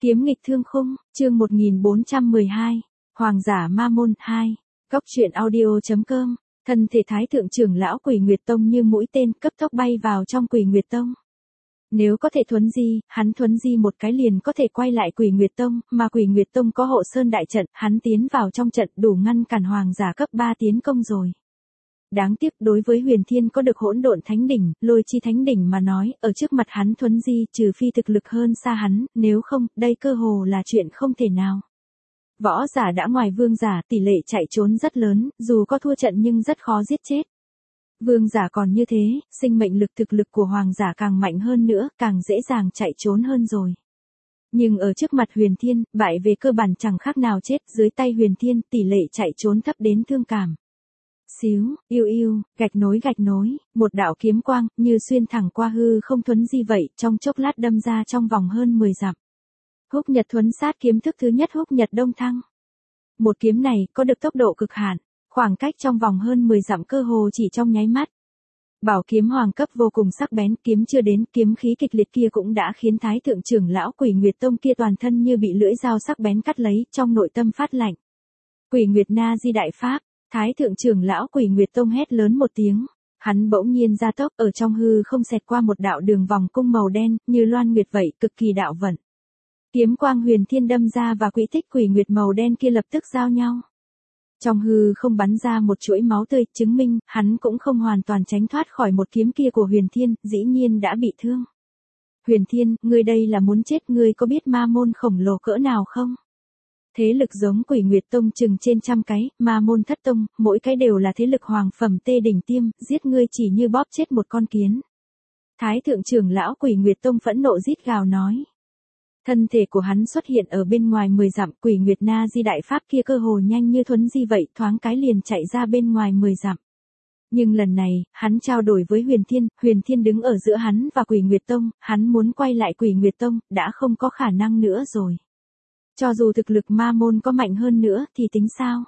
Kiếm nghịch thương khung, chương 1412, Hoàng giả Ma Môn 2, Góc truyện audio.com, thân thể Thái thượng trưởng lão Quỷ Nguyệt Tông như mũi tên cấp tốc bay vào trong Quỷ Nguyệt Tông. Nếu có thể thuấn di, hắn thuấn di một cái liền có thể quay lại Quỷ Nguyệt Tông, mà Quỷ Nguyệt Tông có hộ sơn đại trận, hắn tiến vào trong trận đủ ngăn cản hoàng giả cấp 3 tiến công rồi. Đáng tiếc đối với Huyền Thiên có được hỗn độn thánh đỉnh, lôi chi thánh đỉnh mà nói, ở trước mặt hắn thuấn di trừ phi thực lực hơn xa hắn, nếu không, đây cơ hồ là chuyện không thể nào. Võ giả đã ngoài vương giả, tỷ lệ chạy trốn rất lớn, dù có thua trận nhưng rất khó giết chết. Vương giả còn như thế, sinh mệnh lực thực lực của hoàng giả càng mạnh hơn nữa, càng dễ dàng chạy trốn hơn rồi. Nhưng ở trước mặt Huyền Thiên, bại về cơ bản chẳng khác nào chết, dưới tay Huyền Thiên, tỷ lệ chạy trốn thấp đến thương cảm. Xíu, yêu, gạch nối, một đạo kiếm quang, như xuyên thẳng qua hư không thuấn di vậy, trong chốc lát đâm ra trong vòng hơn 10 dặm. Húc Nhật thuấn sát kiếm thức thứ nhất Húc Nhật Đông Thăng. Một kiếm này, có được tốc độ cực hạn, khoảng cách trong vòng hơn 10 dặm cơ hồ chỉ trong nháy mắt. Bảo kiếm hoàng cấp vô cùng sắc bén, kiếm chưa đến, kiếm khí kịch liệt kia cũng đã khiến Thái thượng trưởng lão Quỷ Nguyệt Tông kia toàn thân như bị lưỡi dao sắc bén cắt lấy, trong nội tâm phát lạnh. Quỷ Nguyệt Na Di Đại Pháp. Thái thượng trưởng lão Quỷ Nguyệt Tông hét lớn một tiếng, hắn bỗng nhiên gia tốc, ở trong hư không xẹt qua một đạo đường vòng cung màu đen, như loan nguyệt vậy, cực kỳ đạo vận. Kiếm quang Huyền Thiên đâm ra và quỹ tích Quỷ Nguyệt màu đen kia lập tức giao nhau. Trong hư không bắn ra một chuỗi máu tươi, chứng minh hắn cũng không hoàn toàn tránh thoát khỏi một kiếm kia của Huyền Thiên, dĩ nhiên đã bị thương. Huyền Thiên, ngươi đây là muốn chết, ngươi có biết ma môn khổng lồ cỡ nào không? Thế lực giống Quỷ Nguyệt Tông chừng trên trăm cái, Ma Môn Thất Tông, mỗi cái đều là thế lực hoàng phẩm tê đỉnh tiêm, giết ngươi chỉ như bóp chết một con kiến. Thái thượng trưởng lão Quỷ Nguyệt Tông phẫn nộ rít gào nói. Thân thể của hắn xuất hiện ở bên ngoài 10 dặm, Quỷ Nguyệt Na Di Đại Pháp kia cơ hồ nhanh như thuấn di vậy, thoáng cái liền chạy ra bên ngoài 10 dặm. Nhưng lần này, hắn trao đổi với Huyền Thiên đứng ở giữa hắn và Quỷ Nguyệt Tông, hắn muốn quay lại Quỷ Nguyệt Tông, đã không có khả năng nữa rồi. Cho dù thực lực ma môn có mạnh hơn nữa thì tính sao?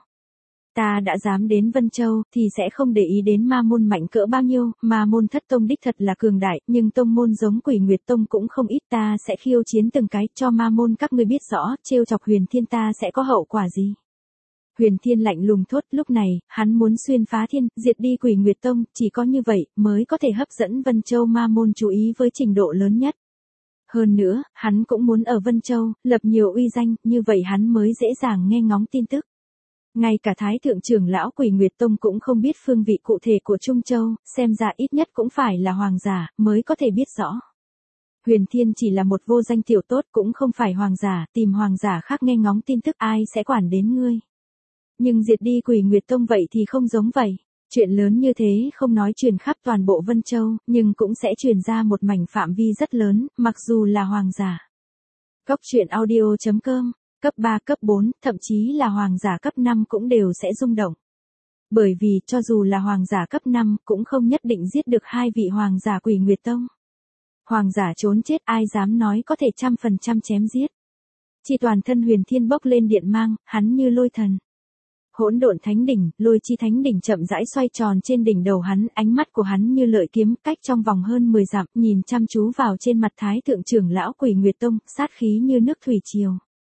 Ta đã dám đến Vân Châu thì sẽ không để ý đến ma môn mạnh cỡ bao nhiêu, ma môn Thất Tông đích thật là cường đại, nhưng tông môn giống Quỷ Nguyệt Tông cũng không ít, ta sẽ khiêu chiến từng cái cho ma môn các ngươi biết rõ, trêu chọc Huyền Thiên ta sẽ có hậu quả gì. Huyền Thiên lạnh lùng thốt, lúc này, hắn muốn xuyên phá thiên, diệt đi Quỷ Nguyệt Tông, chỉ có như vậy mới có thể hấp dẫn Vân Châu ma môn chú ý với trình độ lớn nhất. Hơn nữa, hắn cũng muốn ở Vân Châu, lập nhiều uy danh, như vậy hắn mới dễ dàng nghe ngóng tin tức. Ngay cả Thái thượng trưởng lão Quỷ Nguyệt Tông cũng không biết phương vị cụ thể của Trung Châu, xem ra ít nhất cũng phải là hoàng giả, mới có thể biết rõ. Huyền Thiên chỉ là một vô danh tiểu tốt cũng không phải hoàng giả, tìm hoàng giả khác nghe ngóng tin tức ai sẽ quản đến ngươi. Nhưng diệt đi Quỷ Nguyệt Tông vậy thì không giống vậy. Chuyện lớn như thế không nói truyền khắp toàn bộ Vân Châu, nhưng cũng sẽ truyền ra một mảnh phạm vi rất lớn, mặc dù là hoàng giả. Góc truyện audio.com, cấp 3, cấp 4, thậm chí là hoàng giả cấp 5 cũng đều sẽ rung động. Bởi vì, cho dù là hoàng giả cấp 5, cũng không nhất định giết được hai vị hoàng giả Quỷ Nguyệt Tông. Hoàng giả trốn chết ai dám nói có thể 100% chém giết. Chỉ toàn thân Huyền Thiên bốc lên điện mang, hắn như lôi thần. Hỗn độn thánh đỉnh, lôi chi thánh đỉnh chậm rãi xoay tròn trên đỉnh đầu hắn, ánh mắt của hắn như lợi kiếm, cách trong vòng hơn 10 dặm, nhìn chăm chú vào trên mặt Thái thượng trưởng lão Quỷ Nguyệt Tông, sát khí như nước thủy triều.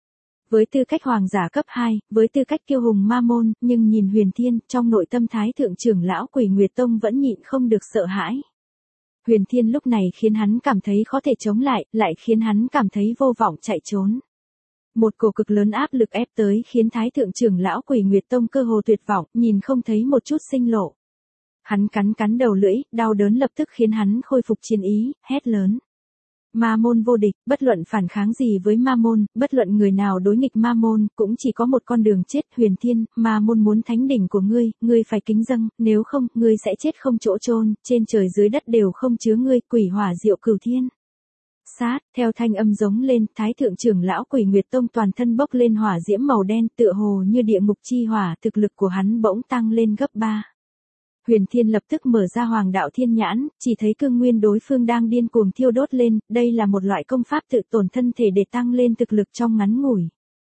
Với tư cách hoàng giả cấp 2, với tư cách kiêu hùng ma môn, nhưng nhìn Huyền Thiên, trong nội tâm Thái thượng trưởng lão Quỷ Nguyệt Tông vẫn nhịn không được sợ hãi. Huyền Thiên lúc này khiến hắn cảm thấy khó thể chống lại khiến hắn cảm thấy vô vọng chạy trốn. Một cổ cực lớn áp lực ép tới khiến Thái thượng trưởng lão Quỷ Nguyệt Tông cơ hồ tuyệt vọng, nhìn không thấy một chút sinh lộ. Hắn cắn đầu lưỡi, đau đớn lập tức khiến hắn khôi phục chiến ý, hét lớn. Ma môn vô địch, bất luận phản kháng gì với ma môn, bất luận người nào đối nghịch ma môn, cũng chỉ có một con đường chết. Huyền Thiên, ma môn muốn thánh đỉnh của ngươi phải kính dâng, nếu không, ngươi sẽ chết không chỗ chôn, trên trời dưới đất đều không chứa ngươi, quỷ hỏa diệu cửu thiên. Sát, theo thanh âm giống lên, Thái thượng trưởng lão Quỷ Nguyệt Tông toàn thân bốc lên hỏa diễm màu đen, tựa hồ như địa ngục chi hỏa, thực lực của hắn bỗng tăng lên gấp 3. Huyền Thiên lập tức mở ra Hoàng đạo thiên nhãn, chỉ thấy cương nguyên đối phương đang điên cuồng thiêu đốt lên, đây là một loại công pháp tự tổn thân thể để tăng lên thực lực trong ngắn ngủi.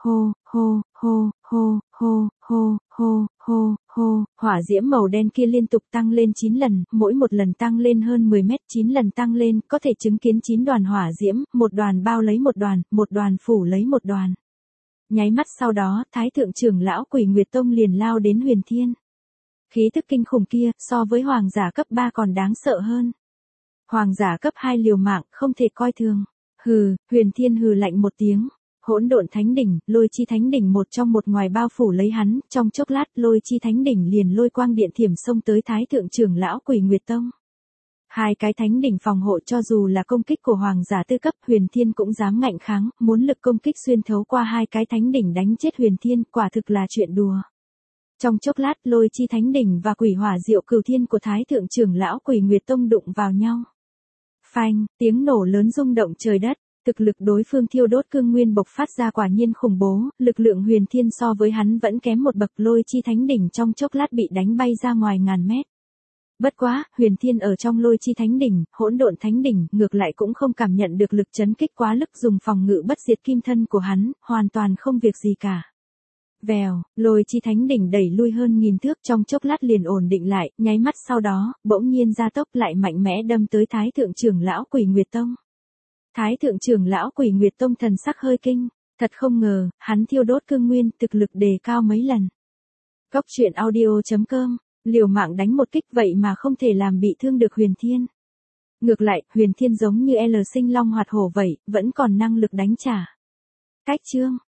hô, hô, hô, hô, hô, hô, hô, hô, hô, hỏa diễm màu đen kia liên tục tăng lên 9 lần, mỗi một lần tăng lên hơn 10 mét, 9 lần tăng lên, có thể chứng kiến 9 đoàn hỏa diễm, một đoàn bao lấy một đoàn phủ lấy một đoàn. Nháy mắt sau đó, Thái thượng trưởng lão Quỷ Nguyệt Tông liền lao đến Huyền Thiên. Khí tức kinh khủng kia, so với hoàng giả cấp 3 còn đáng sợ hơn. Hoàng giả cấp 2 liều mạng, không thể coi thường. Hừ, Huyền Thiên hừ lạnh một tiếng. Hỗn độn thánh đỉnh, lôi chi thánh đỉnh một trong một ngoài bao phủ lấy hắn, trong chốc lát lôi chi thánh đỉnh liền lôi quang điện thiểm xông tới Thái thượng trưởng lão Quỷ Nguyệt Tông. Hai cái thánh đỉnh phòng hộ cho dù là công kích của hoàng giả tư cấp, Huyền Thiên cũng dám ngạnh kháng, muốn lực công kích xuyên thấu qua hai cái thánh đỉnh đánh chết Huyền Thiên, quả thực là chuyện đùa. Trong chốc lát lôi chi thánh đỉnh và quỷ hỏa diệu cửu thiên của Thái thượng trưởng lão Quỷ Nguyệt Tông đụng vào nhau. Phanh, tiếng nổ lớn rung động trời đất. Thực lực đối phương thiêu đốt cương nguyên bộc phát ra quả nhiên khủng bố, lực lượng Huyền Thiên so với hắn vẫn kém một bậc, lôi chi thánh đỉnh trong chốc lát bị đánh bay ra ngoài ngàn mét. Bất quá, Huyền Thiên ở trong lôi chi thánh đỉnh, hỗn độn thánh đỉnh, ngược lại cũng không cảm nhận được lực chấn kích quá lực dùng phòng ngự bất diệt kim thân của hắn, hoàn toàn không việc gì cả. Vèo, lôi chi thánh đỉnh đẩy lui hơn 1000 thước, trong chốc lát liền ổn định lại, nháy mắt sau đó, bỗng nhiên gia tốc lại mạnh mẽ đâm tới Thái thượng trưởng lão Quỷ Nguyệt Tông. Thái thượng trưởng lão Quỷ Nguyệt Tông thần sắc hơi kinh, thật không ngờ, hắn thiêu đốt cương nguyên, thực lực đề cao mấy lần. Cốc truyện audio.com, liều mạng đánh một kích vậy mà không thể làm bị thương được Huyền Thiên. Ngược lại, Huyền Thiên giống như L sinh long hoạt hổ vậy, vẫn còn năng lực đánh trả. Cách chương